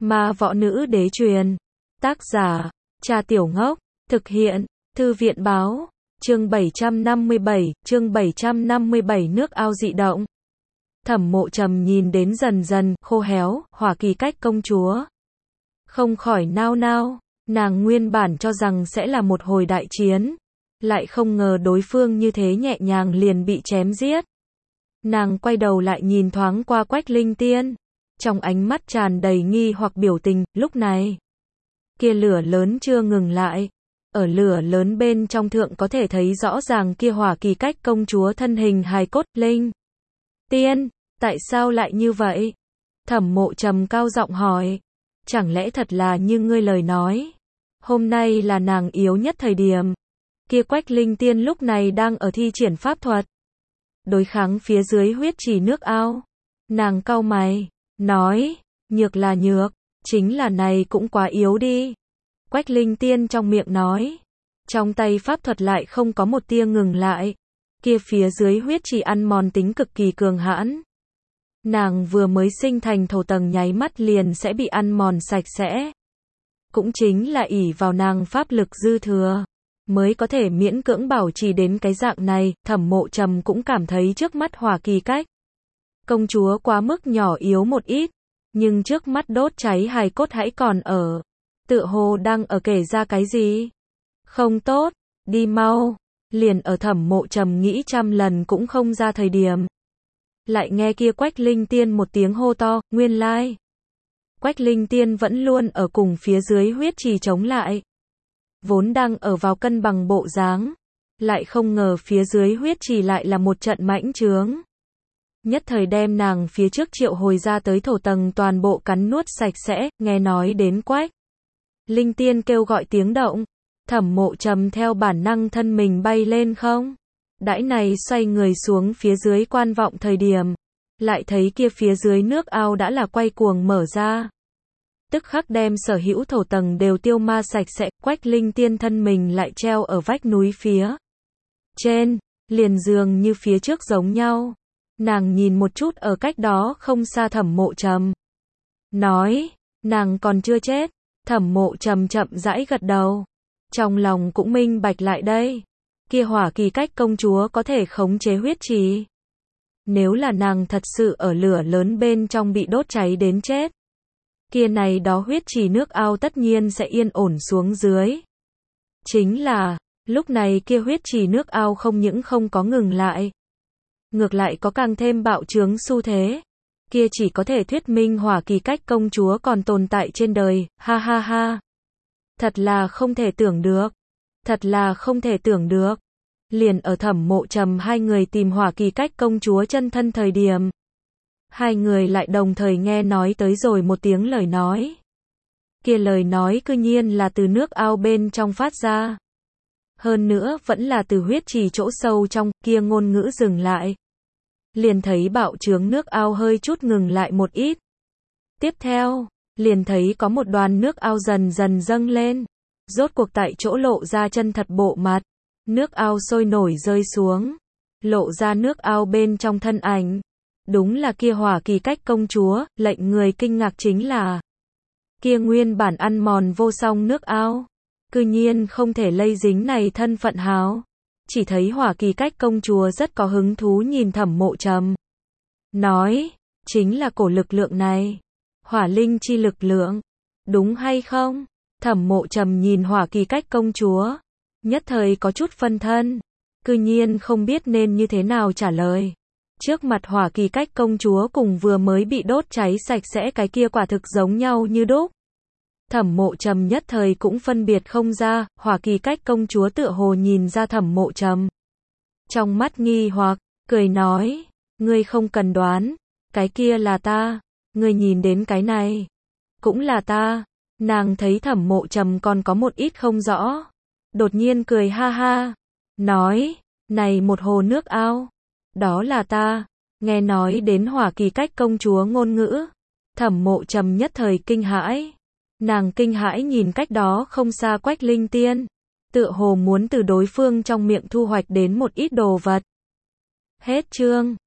Ma võ nữ đế truyền. Tác giả, Trà Tiểu Ngốc. Thực hiện, Thư viện báo. Chương 757, nước ao dị động. Thẩm Mộ Trầm nhìn đến dần dần khô héo Hỏa Kỳ Cách công chúa, không khỏi nao nao. Nàng nguyên bản cho rằng sẽ là một hồi đại chiến, lại không ngờ đối phương như thế nhẹ nhàng liền bị chém giết. Nàng quay đầu lại nhìn thoáng qua Quách Linh Tiên, trong ánh mắt tràn đầy nghi hoặc biểu tình. Lúc này, kia lửa lớn chưa ngừng lại. Ở lửa lớn bên trong thượng có thể thấy rõ ràng kia Hỏa Kỳ Cách công chúa thân hình hài cốt. Linh Tiên, tại sao lại như vậy? Thẩm Mộ Trầm cao giọng hỏi. Chẳng lẽ thật là như ngươi lời nói? Hôm nay là nàng yếu nhất thời điểm. Kia Quách Linh Tiên lúc này đang ở thi triển pháp thuật, đối kháng phía dưới huyết trì nước ao. Nàng cau mày, nói, nhược là nhược, chính là này cũng quá yếu đi. Quách Linh Tiên trong miệng nói, trong tay pháp thuật lại không có một tia ngừng lại. Kia phía dưới huyết trì ăn mòn tính cực kỳ cường hãn. Nàng vừa mới sinh thành thổ tầng nháy mắt liền sẽ bị ăn mòn sạch sẽ. Cũng chính là ỷ vào nàng pháp lực dư thừa, mới có thể miễn cưỡng bảo trì đến cái dạng này. Thẩm Mộ Trầm cũng cảm thấy trước mắt Hỏa Kỳ Cách công chúa quá mức nhỏ yếu một ít, nhưng trước mắt đốt cháy hài cốt hãy còn ở, tựa hồ đang ở kể ra cái gì không tốt. Đi mau. Liền ở Thẩm Mộ Trầm nghĩ trăm lần cũng không ra thời điểm, lại nghe kia Quách Linh Tiên một tiếng hô to. Nguyên lai, Quách Linh Tiên vẫn luôn ở cùng phía dưới huyết trì chống lại, vốn đang ở vào cân bằng bộ dáng, lại không ngờ phía dưới huyết trì lại là một trận mãnh trướng, nhất thời đem nàng phía trước triệu hồi ra tới thổ tầng toàn bộ cắn nuốt sạch sẽ. Nghe nói đến Quách Linh Tiên kêu gọi tiếng động, Thẩm Mộ Trầm theo bản năng thân mình bay lên không. Đãi này xoay người xuống phía dưới quan vọng thời điểm, lại thấy kia phía dưới nước ao đã là quay cuồng mở ra, tức khắc đem sở hữu thổ tầng đều tiêu ma sạch sẽ. Quách Linh Tiên thân mình lại treo ở vách núi phía trên, liền dường như phía trước giống nhau. Nàng nhìn một chút ở cách đó không xa Thẩm Mộ Trầm, nói, nàng còn chưa chết. Thẩm Mộ Trầm chậm rãi gật đầu, trong lòng cũng minh bạch lại đây. Kia Hỏa Kỳ Cách công chúa có thể khống chế huyết trì, nếu là nàng thật sự ở lửa lớn bên trong bị đốt cháy đến chết, kia này đó huyết trì nước ao tất nhiên sẽ yên ổn xuống dưới. Chính là, lúc này kia huyết trì nước ao không những không có ngừng lại, ngược lại có càng thêm bạo trướng xu thế. Kia chỉ có thể thuyết minh Hỏa Kỳ Cách công chúa còn tồn tại trên đời. Ha ha ha. Thật là không thể tưởng được. Thật là không thể tưởng được. Liền ở Thẩm Mộ Trầm hai người tìm Hỏa Kỳ Cách công chúa chân thân thời điểm, hai người lại đồng thời nghe nói tới rồi một tiếng lời nói. Kia lời nói cư nhiên là từ nước ao bên trong phát ra. Hơn nữa vẫn là từ huyết trì chỗ sâu trong. Kia ngôn ngữ dừng lại, liền thấy bạo trướng nước ao hơi chút ngừng lại một ít. Tiếp theo, liền thấy có một đoàn nước ao dần dần dâng lên, rốt cuộc tại chỗ lộ ra chân thật bộ mặt. Nước ao sôi nổi rơi xuống, lộ ra nước ao bên trong thân ảnh. Đúng là kia Hỏa Kỳ Cách công chúa. Lệnh người kinh ngạc chính là, kia nguyên bản ăn mòn vô song nước ao, cư nhiên không thể lây dính này thân phận háo. Chỉ thấy Hỏa Kỳ Cách công chúa rất có hứng thú nhìn Thẩm Mộ Trầm, nói, chính là cổ lực lượng này, hỏa linh chi lực lượng, đúng hay không? Thẩm Mộ Trầm nhìn Hỏa Kỳ Cách công chúa, nhất thời có chút phân thân, cư nhiên không biết nên như thế nào trả lời. Trước mặt Hỏa Kỳ Cách công chúa cùng vừa mới bị đốt cháy sạch sẽ cái kia quả thực giống nhau như đúc. Thẩm Mộ Trầm nhất thời cũng phân biệt không ra. Hỏa Kỳ Cách công chúa tựa hồ nhìn ra Thẩm Mộ Trầm, trong mắt nghi hoặc, cười nói, ngươi không cần đoán, cái kia là ta, ngươi nhìn đến cái này, cũng là ta. Nàng thấy Thẩm Mộ Trầm còn có một ít không rõ, đột nhiên cười ha ha, nói, này một hồ nước ao, đó là ta. Nghe nói đến Hỏa Kỳ Cách công chúa ngôn ngữ, Thẩm Mộ Trầm nhất thời kinh hãi. Nàng kinh hãi nhìn cách đó không xa Quách Linh Tiên, tựa hồ muốn từ đối phương trong miệng thu hoạch đến một ít đồ vật. Hết chương.